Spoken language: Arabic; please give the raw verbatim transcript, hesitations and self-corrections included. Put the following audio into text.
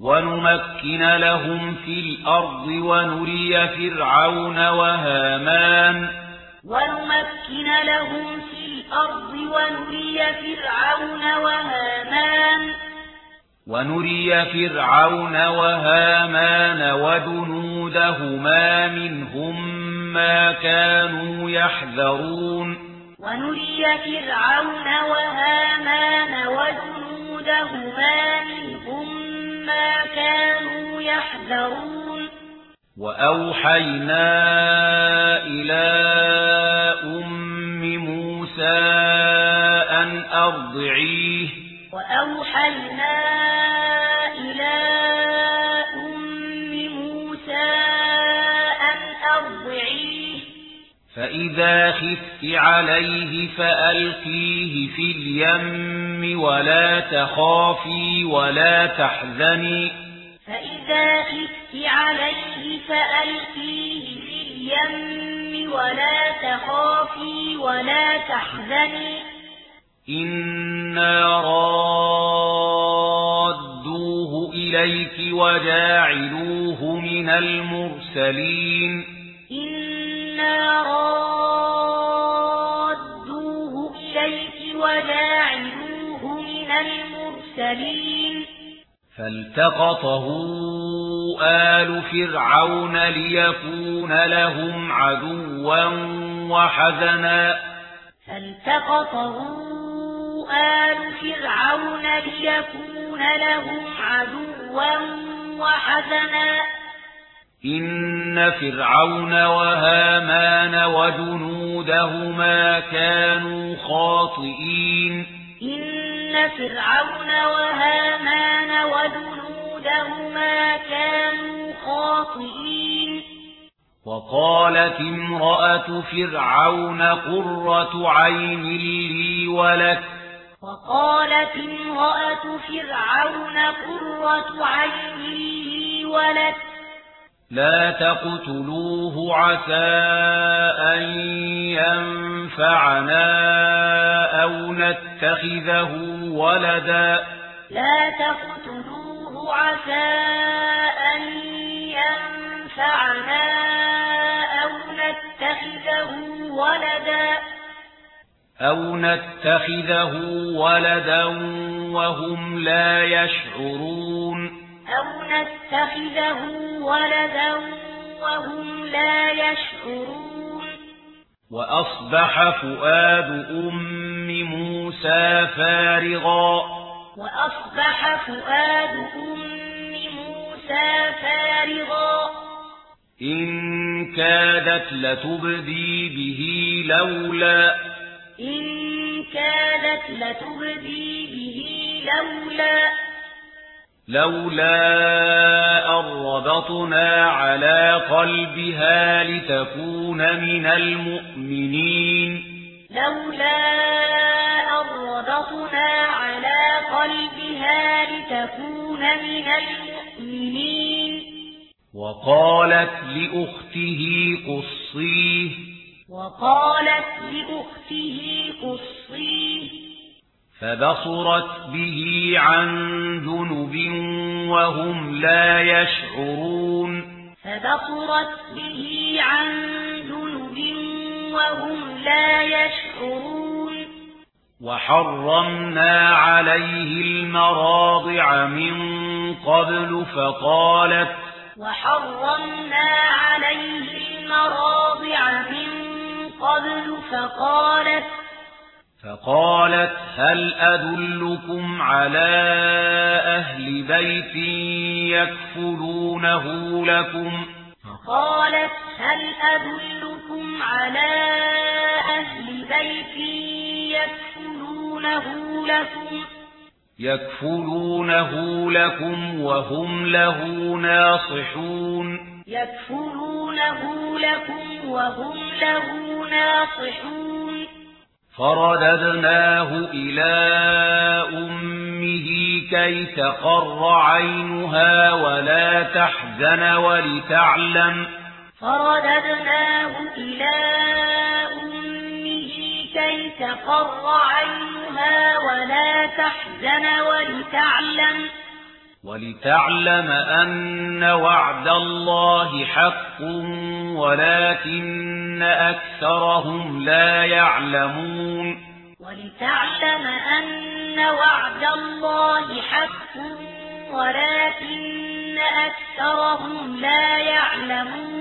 ونمكن لهم في الأرض ونري فرعون وهامان ونمكن لهم في الأرض ونري فرعون وهامان ونري فرعون وهامان وجنودهما منهم ما كانوا يحذرون ونري فرعون وهامان وجنودهما منهم ما كانوا يحذرون وأوحينا إلى أم موسى أن أرضعيه وأوحينا إلى أم موسى أن أرضعيه فإذا خفت عليه فألقيه في اليم ولا تخافي ولا تحزني فإذا خفت عليه فألقيه في اليم ولا تخافي ولا تحزني إنا رادوه إليك وجاعلوه من المرسلين إنا رادوه إليك وجاعلوه من المرسلين فالتقطه آل فرعون ليكون لهم عدوا وحزنا فالتقطه آل فرعون ليكون لهم عدوا وحزنا إن فرعون وهامان وجنودهما كانوا خاطئين إن فرعون وهامان وجنودهما كانوا خاطئين وقالت امرأة فرعون قرة عين لي ولك وقالت امرأة فرعون قرة عين لي ولك لا تقتلوه عسى أن ينفعنا أو نتخذه ولدا لا تقتلوه عسى أن ينفعنا أو نتخذه ولدا أو نتخذه ولدا وهم لا يشعرون أو نتخذه ولدا وهم لا يشعرون وأصبح فؤاد أم موسى فارغا وأصبح فؤاد أم موسى فارغا إن كادت لتبدي به لولا إن كادت لتبدي به لولا لولا أن ربطنا على قلبها لتكون من المؤمنين لولا أن ربطنا على قلبها لتكون من المؤمنين وقالت لأخته قصيه وقالت لأخته قصيه فبصرت به عن جنب وهم لا يشعرون فبصرت به عن جنب وهم لا يشعرون وحرمنا عليه المراضع من قبل فقالت وحرمنا عليه المراضع من قبل فقالت فقالت هل أدلكم على أهل بيت يكفلونه لكم فقالت هل أدلكم على أهل بيت يكفلونه لكم يكفلونه لكم وهم له ناصحون يكفلونه لكم وهم له ناصحون فرددناه إلى أمه كي تقر عينها ولا تحزن ولتعلم فرددناه إلى أمه كي تقر عينها ولا تحزن ولتعلم ولتعلم أن وعد الله حق ولكن أكثرهم لا يعلمون ولتعلم أن وعد الله حق ولكن أكثرهم لا يعلمون